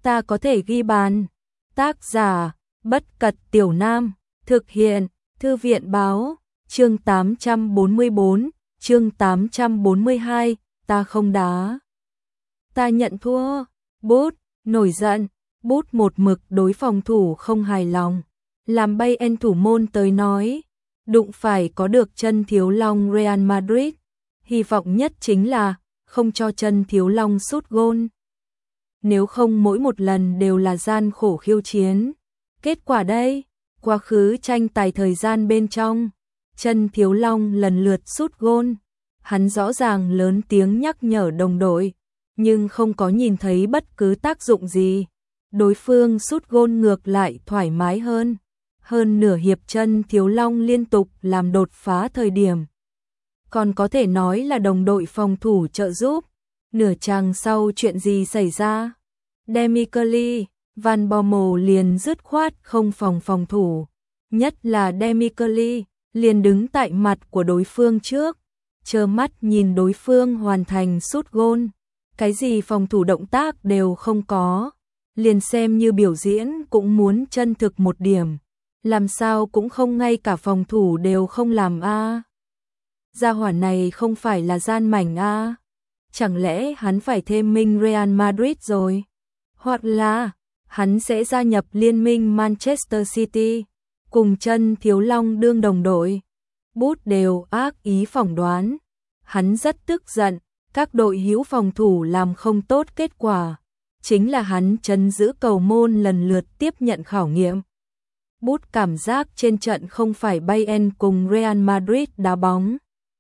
ta có thể ghi bàn. Tác giả, Bất Cật Tiểu Nam, thực hiện, Thư viện báo, chương 844, chương 842, ta không đá. Ta nhận thua. Bút, nổi giận, Bút một mực đối phòng thủ không hài lòng. Làm Bayern thủ môn tới nói, đụng phải có được chân thiếu long Real Madrid. Hy vọng nhất chính là không cho chân thiếu long sút gôn. Nếu không mỗi một lần đều là gian khổ khiêu chiến. Kết quả đây, quá khứ tranh tài thời gian bên trong, chân thiếu long lần lượt sút gôn. Hắn rõ ràng lớn tiếng nhắc nhở đồng đội, nhưng không có nhìn thấy bất cứ tác dụng gì. Đối phương sút gôn ngược lại thoải mái hơn. Hơn nửa hiệp chân thiếu long liên tục làm đột phá thời điểm. Còn có thể nói là đồng đội phòng thủ trợ giúp. Nửa chàng sau chuyện gì xảy ra? Demichelis, Van Bommel liền dứt khoát không phòng thủ. Nhất là Demichelis, liền đứng tại mặt của đối phương trước, trơ mắt nhìn đối phương hoàn thành sút gôn. Cái gì phòng thủ động tác đều không có. Liền xem như biểu diễn cũng muốn chân thực một điểm. Làm sao cũng không ngay cả phòng thủ đều không làm a. Gia hỏa này không phải là gian mảnh a. Chẳng lẽ hắn phải thêm minh Real Madrid rồi? Hoặc là hắn sẽ gia nhập liên minh Manchester City, cùng chân thiếu long đương đồng đội. Bút đều ác ý phỏng đoán. Hắn rất tức giận, các đội hữu phòng thủ làm không tốt kết quả. Chính là hắn trấn giữ cầu môn lần lượt tiếp nhận khảo nghiệm. Bút cảm giác trên trận không phải Bayern cùng Real Madrid đá bóng,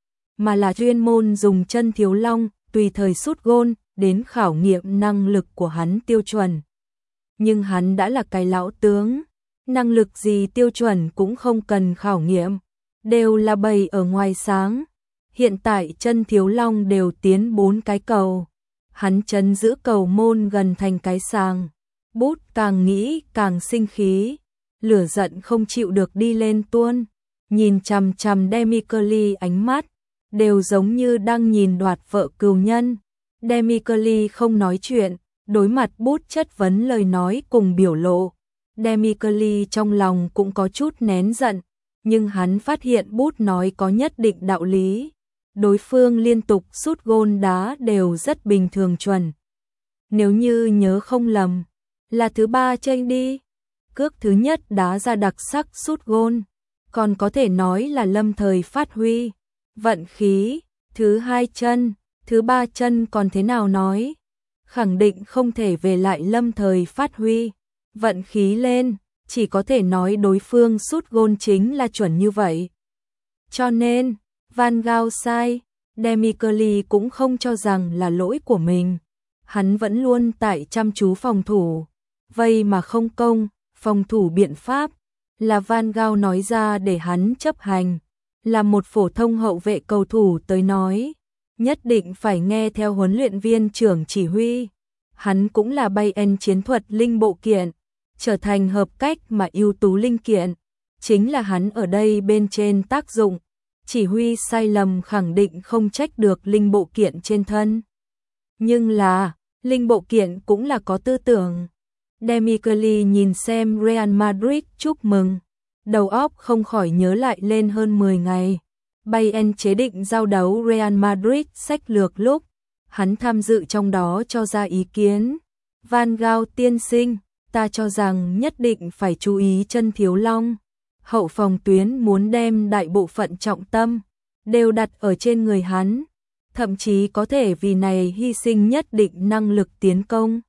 mà là chuyên môn dùng chân thiếu long tùy thời sút gôn đến khảo nghiệm năng lực của hắn tiêu chuẩn. Nhưng hắn đã là cái lão tướng, năng lực gì tiêu chuẩn cũng không cần khảo nghiệm, đều là bày ở ngoài sáng. Hiện tại chân thiếu long đều tiến 4 cái cầu, hắn trấn giữ cầu môn gần thành cái sàng. Bút càng nghĩ càng sinh khí, lửa giận không chịu được đi lên tuôn, nhìn chằm chằm Demichelis, ánh mắt đều giống như đang nhìn đoạt vợ cừu nhân. Demichelis không nói chuyện, đối mặt Bút chất vấn lời nói cùng biểu lộ. Demichelis trong lòng cũng có chút nén giận, nhưng hắn phát hiện Bút nói có nhất định đạo lý. Đối phương liên tục sút gôn đá đều rất bình thường chuẩn. Nếu như nhớ không lầm, là thứ 3 tranh đi. Cước thứ nhất đá ra đặc sắc sút gôn, còn có thể nói là lâm thời phát huy. Vận khí, thứ 2 chân, thứ 3 chân còn thế nào nói. Khẳng định không thể về lại lâm thời phát huy. Vận khí lên, chỉ có thể nói đối phương sút gôn chính là chuẩn như vậy. Cho nên, Van Gaal sai, Demichelis cũng không cho rằng là lỗi của mình. Hắn vẫn luôn tại chăm chú phòng thủ, vây mà không công, phòng thủ biện pháp là Van Gaal nói ra để hắn chấp hành. Là một phổ thông hậu vệ cầu thủ tới nói, nhất định phải nghe theo huấn luyện viên trưởng chỉ huy. Hắn cũng là Bayern chiến thuật linh bộ kiện, trở thành hợp cách mà ưu tú linh kiện. Chính là hắn ở đây bên trên tác dụng, chỉ huy sai lầm khẳng định không trách được linh bộ kiện trên thân. Nhưng là, linh bộ kiện cũng là có tư tưởng. Demichelis nhìn xem Real Madrid chúc mừng, đầu óc không khỏi nhớ lại lên hơn 10 ngày. Bayern chế định giao đấu Real Madrid sách lược lúc, hắn tham dự trong đó cho ra ý kiến. Van Gaal tiên sinh, ta cho rằng nhất định phải chú ý chân thiếu long. Hậu phòng tuyến muốn đem đại bộ phận trọng tâm đều đặt ở trên người hắn, thậm chí có thể vì này hy sinh nhất định năng lực tiến công.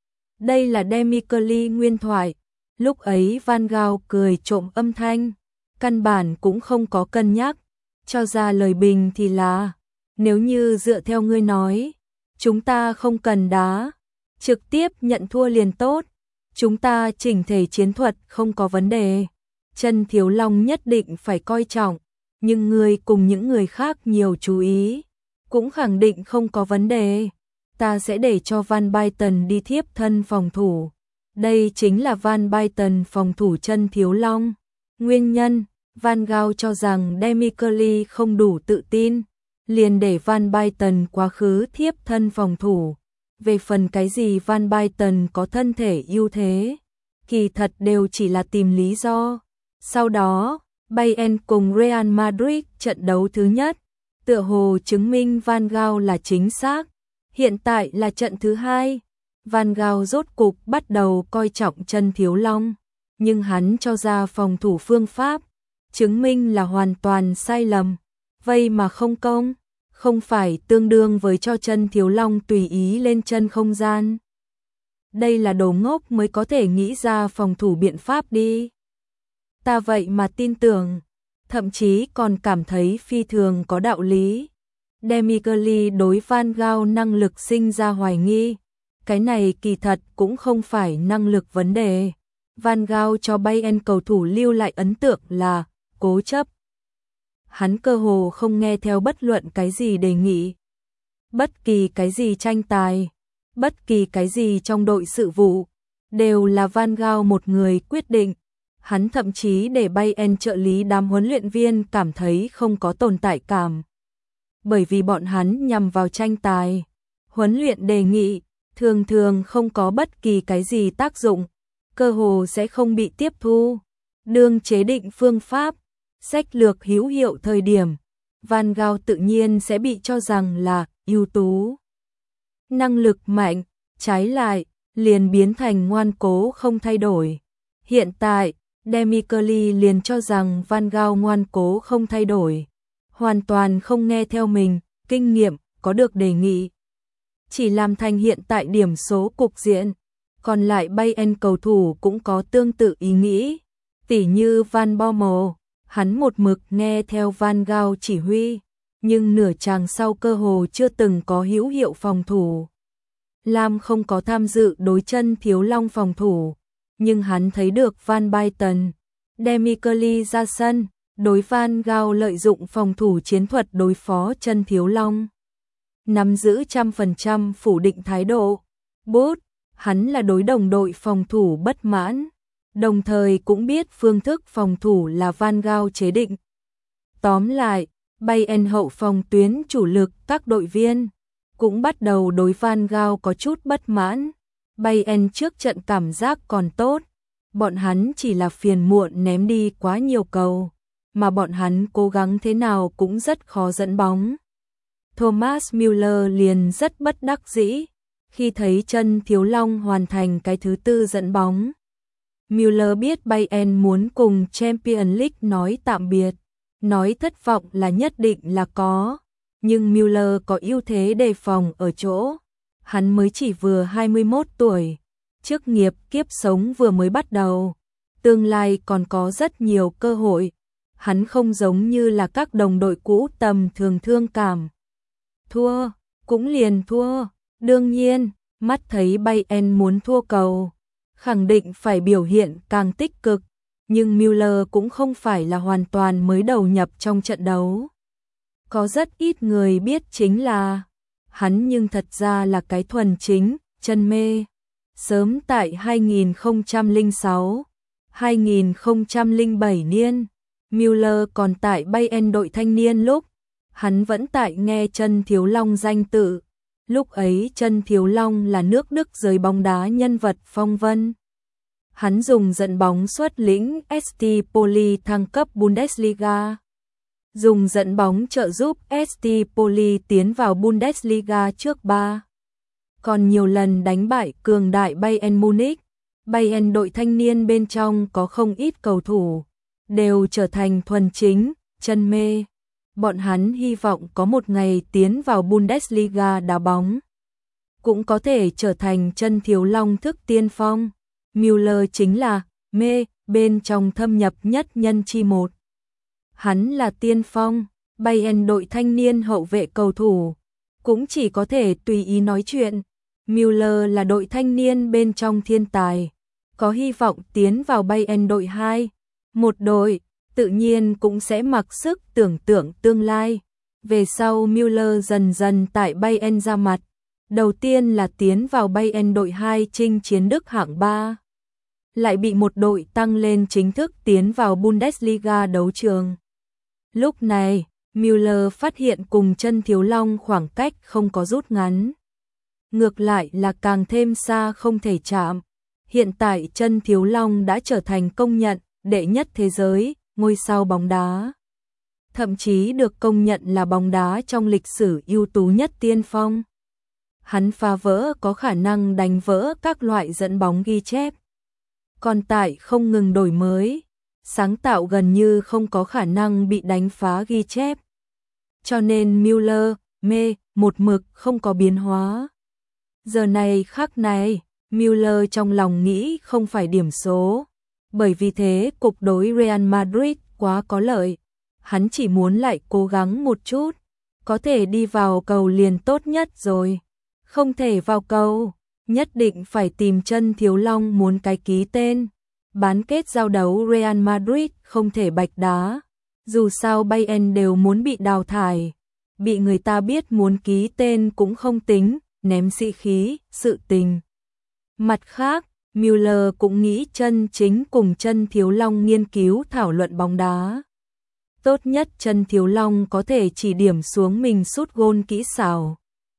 Đây là Demichelis nguyên thoại. Lúc ấy Van Gaal cười trộm âm thanh, căn bản cũng không có cân nhắc, cho ra lời bình thì là, nếu như dựa theo ngươi nói, chúng ta không cần đá, trực tiếp nhận thua liền tốt, chúng ta chỉnh thể chiến thuật không có vấn đề. Chân thiếu long nhất định phải coi trọng, nhưng ngươi cùng những người khác nhiều chú ý, cũng khẳng định không có vấn đề. Ta sẽ để cho Van Basten đi thiếp thân phòng thủ. Đây chính là Van Basten phòng thủ chân thiếu long. Nguyên nhân, Van Gaal cho rằng Demichelis không đủ tự tin, liền để Van Basten quá khứ thiếp thân phòng thủ. Về phần cái gì Van Basten có thân thể ưu thế, kỳ thật đều chỉ là tìm lý do. Sau đó, Bayern cùng Real Madrid trận đấu thứ nhất, tựa hồ chứng minh Van Gaal là chính xác. Hiện tại là trận thứ hai, Van Gaal rốt cục bắt đầu coi trọng chân Thiếu Long, nhưng hắn cho ra phòng thủ phương pháp, chứng minh là hoàn toàn sai lầm. Vậy mà không công, không phải tương đương với cho chân Thiếu Long tùy ý lên chân không gian. Đây là đồ ngốc mới có thể nghĩ ra phòng thủ biện pháp đi. Ta vậy mà tin tưởng, thậm chí còn cảm thấy phi thường có đạo lý. Demichelis đối Van Gaal năng lực sinh ra hoài nghi. Cái này kỳ thật cũng không phải năng lực vấn đề. Van Gaal cho Bayern cầu thủ lưu lại ấn tượng là cố chấp. Hắn cơ hồ không nghe theo bất luận cái gì đề nghị, bất kỳ cái gì tranh tài, bất kỳ cái gì trong đội sự vụ, đều là Van Gaal một người quyết định. Hắn thậm chí để Bayern trợ lý đám huấn luyện viên cảm thấy không có tồn tại cảm. Bởi vì bọn hắn nhằm vào tranh tài, huấn luyện đề nghị, thường thường không có bất kỳ cái gì tác dụng, cơ hồ sẽ không bị tiếp thu. Đương chế định phương pháp, sách lược hữu hiệu thời điểm, Van Gaal tự nhiên sẽ bị cho rằng là ưu tú. Năng lực mạnh, trái lại, liền biến thành ngoan cố không thay đổi. Hiện tại, Demichelis liền cho rằng Van Gaal ngoan cố không thay đổi, hoàn toàn không nghe theo mình, kinh nghiệm, có được đề nghị. Chỉ làm thành hiện tại điểm số cục diện, còn lại Bayern cầu thủ cũng có tương tự ý nghĩ, tỉ như Van Bommel, hắn một mực nghe theo Van Gaal chỉ huy, nhưng nửa chàng sau cơ hồ chưa từng có hữu hiệu phòng thủ. Lam không có tham dự đối chân Thiếu Long phòng thủ, nhưng hắn thấy được Van Basten, Demichelis ra sân, đối Van Gaal lợi dụng phòng thủ chiến thuật đối phó chân Thiếu Long. Nắm giữ 100% phủ định thái độ. Bút, hắn là đối đồng đội phòng thủ bất mãn, đồng thời cũng biết phương thức phòng thủ là Van Gaal chế định. Tóm lại, Bayern hậu phòng tuyến chủ lực các đội viên cũng bắt đầu đối Van Gaal có chút bất mãn. Bayern trước trận cảm giác còn tốt, bọn hắn chỉ là phiền muộn ném đi quá nhiều cầu, mà bọn hắn cố gắng thế nào cũng rất khó dẫn bóng. Thomas Müller liền rất bất đắc dĩ khi thấy chân Thiếu Long hoàn thành cái thứ tư dẫn bóng. Müller biết Bayern muốn cùng Champions League nói tạm biệt, nói thất vọng là nhất định là có, nhưng Müller có ưu thế đề phòng ở chỗ, hắn mới chỉ vừa 21 tuổi, chức nghiệp kiếp sống vừa mới bắt đầu, tương lai còn có rất nhiều cơ hội, hắn không giống như là các đồng đội cũ tầm thường thương cảm. Thua, cũng liền thua, đương nhiên, mắt thấy Bayern muốn thua cầu, khẳng định phải biểu hiện càng tích cực, nhưng Müller cũng không phải là hoàn toàn mới đầu nhập trong trận đấu. Có rất ít người biết chính là, hắn nhưng thật ra là cái thuần chính, chân mê. Sớm tại 2006, 2007 niên, Müller còn tại Bayern đội thanh niên lúc, hắn vẫn tại nghe chân Thiếu Long danh tự. Lúc ấy chân Thiếu Long là nước Đức giới bóng đá nhân vật phong vân. Hắn dùng dẫn bóng xuất lĩnh ST Poli thăng cấp Bundesliga. Dùng dẫn bóng trợ giúp ST Poli tiến vào Bundesliga trước 3. Còn nhiều lần đánh bại cường đại Bayern Munich. Bayern đội thanh niên bên trong có không ít cầu thủ, đều trở thành thuần chính, chân mê. Bọn hắn hy vọng có một ngày tiến vào Bundesliga đá bóng, cũng có thể trở thành chân Thiếu Long thức tiên phong. Müller chính là mê bên trong thâm nhập nhất nhân chi một. Hắn là tiên phong, Bayern đội thanh niên hậu vệ cầu thủ, cũng chỉ có thể tùy ý nói chuyện. Müller là đội thanh niên bên trong thiên tài, có hy vọng tiến vào Bayern đội 2. Một đội, tự nhiên cũng sẽ mặc sức tưởng tượng tương lai. Về sau Müller dần dần tại Bayern ra mặt. Đầu tiên là tiến vào Bayern đội 2 chinh chiến Đức hạng 3. Lại bị một đội tăng lên chính thức tiến vào Bundesliga đấu trường. Lúc này, Müller phát hiện cùng chân Thiếu Long khoảng cách không có rút ngắn. ngược lại là càng thêm xa không thể chạm. Hiện tại Chân Thiếu Long đã trở thành công nhận đệ nhất thế giới, ngôi sao bóng đá. Thậm chí được công nhận là bóng đá trong lịch sử ưu tú nhất tiên phong. Hắn phá vỡ có khả năng đánh vỡ các loại dẫn bóng ghi chép. Còn tại không ngừng đổi mới, sáng tạo gần như không có khả năng bị đánh phá ghi chép. Cho nên Müller, một mực không có biến hóa. Giờ này khắc này, Müller trong lòng nghĩ không phải điểm số. Bởi vì thế cục đối Real Madrid quá có lợi. Hắn chỉ muốn lại cố gắng một chút. Có thể đi vào cầu liền tốt nhất rồi. Không thể vào cầu, nhất định phải tìm Chân Thiếu Long muốn cái ký tên. Bán kết giao đấu Real Madrid không thể bạch đá. Dù sao Bayern đều muốn bị đào thải. Bị người ta biết muốn ký tên cũng không tính, ném sĩ khí, sự tình. Mặt khác, Müller cũng nghĩ chân chính cùng Chân Thiếu Long nghiên cứu thảo luận bóng đá. Tốt nhất Chân Thiếu Long có thể chỉ điểm xuống mình sút gôn kỹ xảo.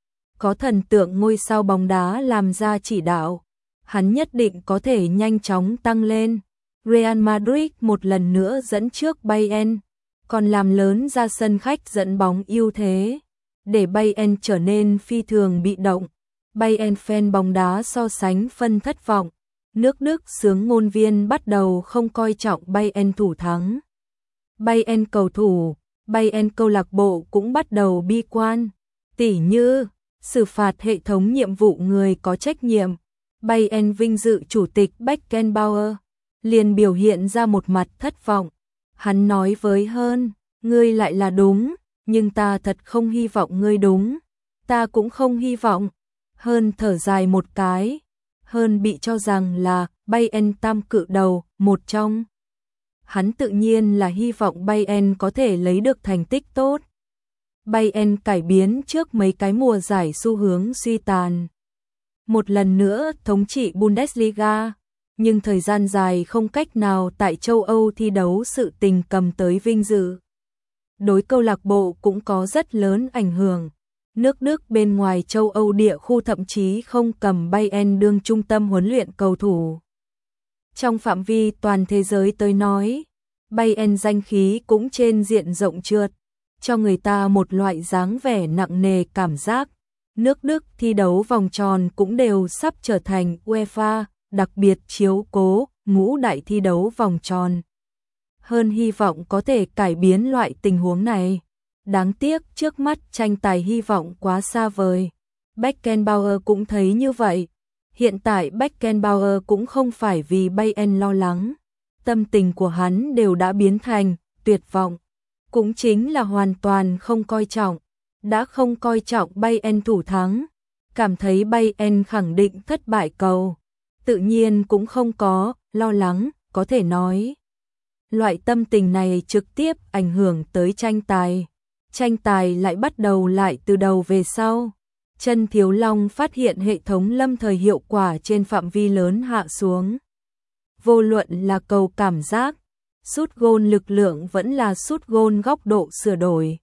Có thần tượng ngôi sao bóng đá làm ra chỉ đạo, hắn nhất định có thể nhanh chóng tăng lên. Real Madrid một lần nữa dẫn trước Bayern, còn làm lớn ra sân khách dẫn bóng ưu thế, để Bayern trở nên phi thường bị động. Bayern fan bóng đá so sánh phân thất vọng. Nước Đức xướng ngôn viên bắt đầu không coi trọng Bayern thủ thắng. Bayern cầu thủ, Bayern câu lạc bộ cũng bắt đầu bi quan. Tỉ như xử phạt hệ thống nhiệm vụ người có trách nhiệm. Bayern vinh dự chủ tịch Beckenbauer liền biểu hiện ra một mặt thất vọng. Hắn nói với Hơn, ngươi lại là đúng, nhưng ta thật không hy vọng ngươi đúng. Ta cũng không hy vọng. Hơn thở dài một cái. Hơn bị cho rằng là Bayern tam cự đầu, một trong. Hắn tự nhiên là hy vọng Bayern có thể lấy được thành tích tốt. Bayern cải biến trước mấy cái mùa giải xu hướng suy tàn. Một lần nữa thống trị Bundesliga, nhưng thời gian dài không cách nào tại châu Âu thi đấu sự tình cầm tới vinh dự. Đối câu lạc bộ cũng có rất lớn ảnh hưởng. Nước Đức bên ngoài châu Âu địa khu thậm chí không cầm Bayern đương trung tâm huấn luyện cầu thủ. Trong phạm vi toàn thế giới tới nói, Bayern danh khí cũng trên diện rộng trượt, cho người ta một loại dáng vẻ nặng nề cảm giác. Nước Đức thi đấu vòng tròn cũng đều sắp trở thành UEFA, đặc biệt chiếu cố ngũ đại thi đấu vòng tròn. Hơn hy vọng có thể cải biến loại tình huống này. Đáng tiếc trước mắt tranh tài hy vọng quá xa vời. Beckenbauer cũng thấy như vậy. Hiện tại Beckenbauer cũng không phải vì Bayern lo lắng. Tâm tình của hắn đều đã biến thành tuyệt vọng. Cũng chính là hoàn toàn không coi trọng. Đã không coi trọng Bayern thủ thắng. Cảm thấy Bayern khẳng định thất bại cầu. Tự nhiên cũng không có lo lắng, có thể nói. Loại tâm tình này trực tiếp ảnh hưởng tới tranh tài. Tranh tài lại bắt đầu lại từ đầu về sau. Chân Thiếu Long phát hiện hệ thống lâm thời hiệu quả trên phạm vi lớn hạ xuống. Vô luận là cầu cảm giác, sút gôn lực lượng vẫn là sút gôn góc độ sửa đổi.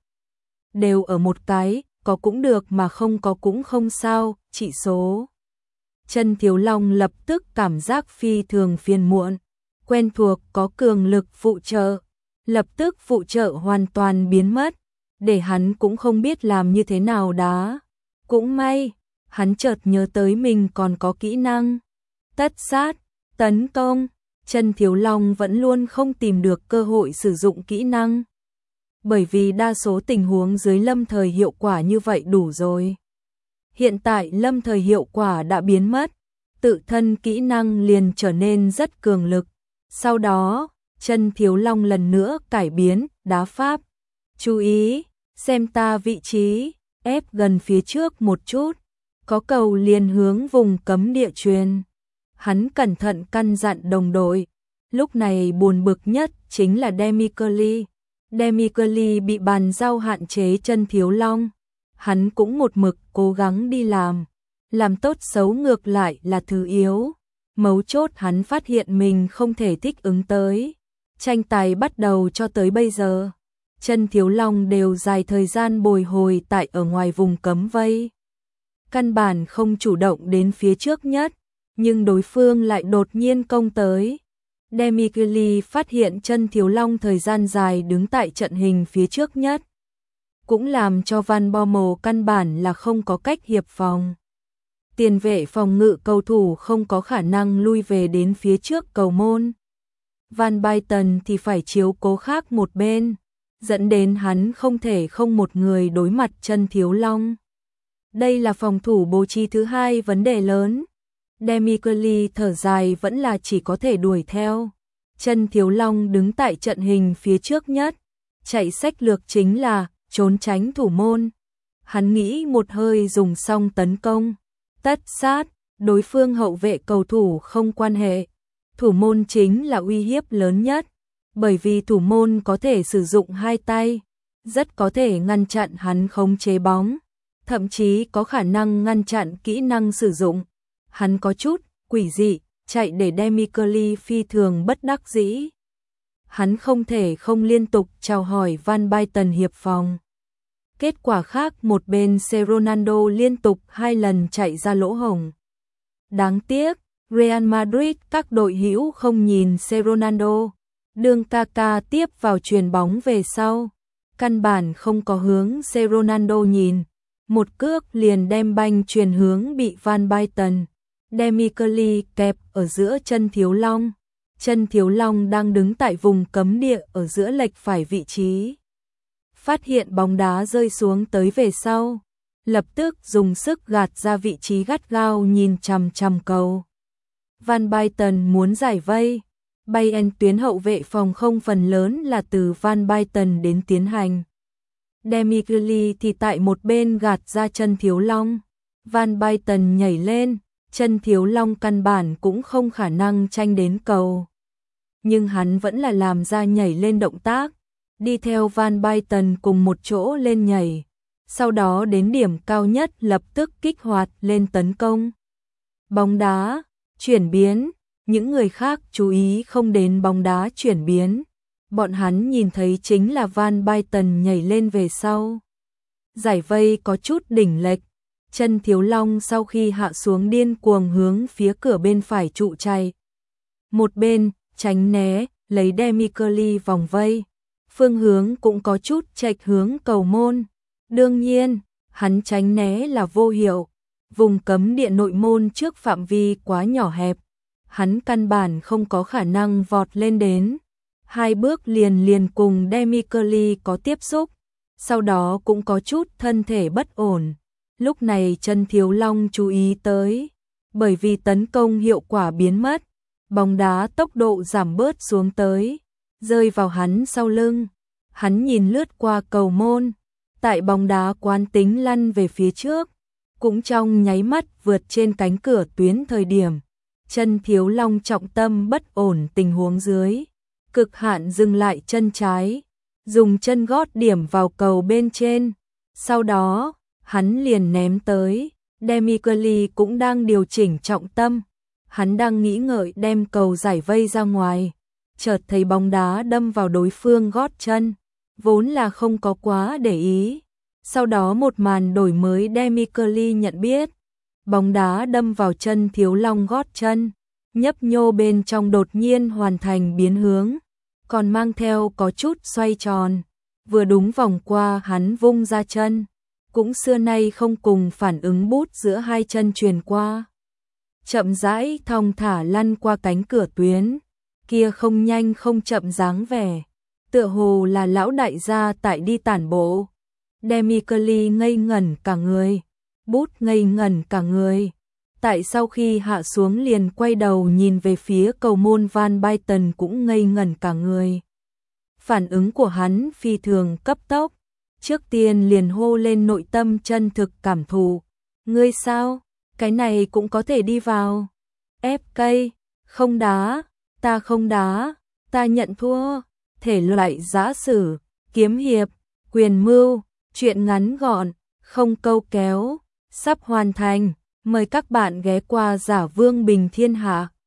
Đều ở một cái, có cũng được mà không có cũng không sao, chỉ số. Chân Thiếu Long lập tức cảm giác phi thường phiền muộn. Quen thuộc có cường lực phụ trợ. Lập tức phụ trợ hoàn toàn biến mất. Để hắn cũng không biết làm như thế nào đá. Cũng may, hắn chợt nhớ tới mình còn có kỹ năng. Tất sát, tấn công. Chân Thiếu Long vẫn luôn không tìm được cơ hội sử dụng kỹ năng. Bởi vì đa số tình huống dưới lâm thời hiệu quả như vậy đủ rồi. Hiện tại lâm thời hiệu quả đã biến mất. Tự thân kỹ năng liền trở nên rất cường lực. Sau đó, Chân Thiếu Long lần nữa cải biến, đá pháp. Chú ý, xem ta vị trí, ép gần phía trước một chút. Có cầu liền hướng vùng cấm địa chuyền. Hắn cẩn thận căn dặn đồng đội. Lúc này buồn bực nhất chính là Demichelis. Demichelis bị bàn giao hạn chế Chân Thiếu Long. Hắn cũng một mực cố gắng đi làm. Làm tốt xấu ngược lại là thứ yếu. Mấu chốt hắn phát hiện mình không thể thích ứng tới. Tranh tài bắt đầu cho tới bây giờ. Chân Thiếu Long đều dài thời gian bồi hồi tại ở ngoài vùng cấm vây. căn bản không chủ động đến phía trước nhất, nhưng đối phương lại đột nhiên công tới. Demichelis phát hiện chân Thiếu Long thời gian dài đứng tại trận hình phía trước nhất, cũng làm cho Van Bommel căn bản là không có cách hiệp phòng. Tiền vệ phòng ngự cầu thủ không có khả năng lui về đến phía trước cầu môn. Van Basten thì phải chiếu cố khác một bên, dẫn đến hắn không thể không một người đối mặt chân Thiếu Long. Đây là phòng thủ bố trí thứ hai vấn đề lớn. Demichelis thở dài vẫn là chỉ có thể đuổi theo. Chân Thiếu Long đứng tại trận hình phía trước nhất, chạy sách lược chính là trốn tránh thủ môn. Hắn nghĩ một hơi dùng xong tấn công, tất sát, đối phương hậu vệ cầu thủ không quan hệ. Thủ môn chính là uy hiếp lớn nhất, bởi vì thủ môn có thể sử dụng hai tay, rất có thể ngăn chặn hắn khống chế bóng, thậm chí có khả năng ngăn chặn kỹ năng sử dụng. Hắn có chút quỷ dị, chạy để Demichelis phi thường bất đắc dĩ. Hắn không thể không liên tục chào hỏi Van Basten hiệp phòng. Kết quả khác một bên Ronaldo liên tục 2 lần chạy ra lỗ hổng. Đáng tiếc, Real Madrid các đội hữu không nhìn Ronaldo, đường Kaká tiếp vào chuyền bóng về sau, căn bản không có hướng Ronaldo nhìn, một cước liền đem banh chuyền hướng bị Van Basten. Demichelis kẹp ở giữa chân Thiếu Long. Chân Thiếu Long đang đứng tại vùng cấm địa ở giữa lệch phải vị trí. Phát hiện bóng đá rơi xuống tới về sau, lập tức dùng sức gạt ra vị trí gắt gao nhìn chằm chằm cầu. Van Basten muốn giải vây, Bayern tuyến hậu vệ phòng không phần lớn là từ Van Basten đến tiến hành. Demichelis thì tại một bên gạt ra chân Thiếu Long. Van Basten nhảy lên, chân Thiếu Long căn bản cũng không khả năng tranh đến cầu. Nhưng hắn vẫn là làm ra nhảy lên động tác, đi theo Van Basten cùng một chỗ lên nhảy, sau đó đến điểm cao nhất lập tức kích hoạt lên tấn công. Bóng đá, chuyển biến, những người khác chú ý không đến bóng đá chuyển biến, bọn hắn nhìn thấy chính là Van Basten nhảy lên về sau. Giải vây có chút đỉnh lệch, chân Thiếu Long sau khi hạ xuống điên cuồng hướng phía cửa bên phải trụ chạy. Một bên, tránh né, lấy Demichelis vòng vây. Phương hướng cũng có chút chệch hướng cầu môn. Đương nhiên, hắn tránh né là vô hiệu. Vùng cấm địa nội môn trước phạm vi quá nhỏ hẹp. Hắn căn bản không có khả năng vọt lên đến. 2 bước liền cùng Demichelis có tiếp xúc. Sau đó cũng có chút thân thể bất ổn. Lúc này chân Thiếu Long chú ý tới. Bởi vì tấn công hiệu quả biến mất. Bóng đá tốc độ giảm bớt xuống tới, rơi vào hắn sau lưng. Hắn nhìn lướt qua cầu môn, tại bóng đá quán tính lăn về phía trước, cũng trong nháy mắt vượt trên cánh cửa tuyến thời điểm. Chân Thiếu Long trọng tâm bất ổn tình huống dưới, cực hạn dừng lại chân trái, dùng chân gót điểm vào cầu bên trên. Sau đó, hắn liền ném tới, Demichelis cũng đang điều chỉnh trọng tâm. Hắn đang nghĩ ngợi đem cầu giải vây ra ngoài, chợt thấy bóng đá đâm vào đối phương gót chân, vốn là không có quá để ý. Sau đó một màn đổi mới Demichelis nhận biết, bóng đá đâm vào chân Thiếu Long gót chân, nhấp nhô bên trong đột nhiên hoàn thành biến hướng, còn mang theo có chút xoay tròn, vừa đúng vòng qua hắn vung ra chân, cũng xưa nay không cùng phản ứng bút giữa hai chân truyền qua. Chậm rãi thong thả lăn qua cánh cửa tuyến, kia không nhanh không chậm dáng vẻ, tựa hồ là lão đại gia tại đi tản bộ. Demichelis ngây ngẩn cả người, bút ngây ngẩn cả người. Tại sau khi hạ xuống liền quay đầu nhìn về phía cầu môn, Van Basten cũng ngây ngẩn cả người. Phản ứng của hắn phi thường cấp tốc, trước tiên liền hô lên nội tâm chân thực cảm thụ. Ngươi sao? Cái này cũng có thể đi vào. FK, không đá, ta không đá, ta nhận thua. Thể loại giã sử, kiếm hiệp, quyền mưu, truyện ngắn gọn, không câu kéo, sắp hoàn thành. Mời các bạn ghé qua Giả Vương Bình Thiên Hạ.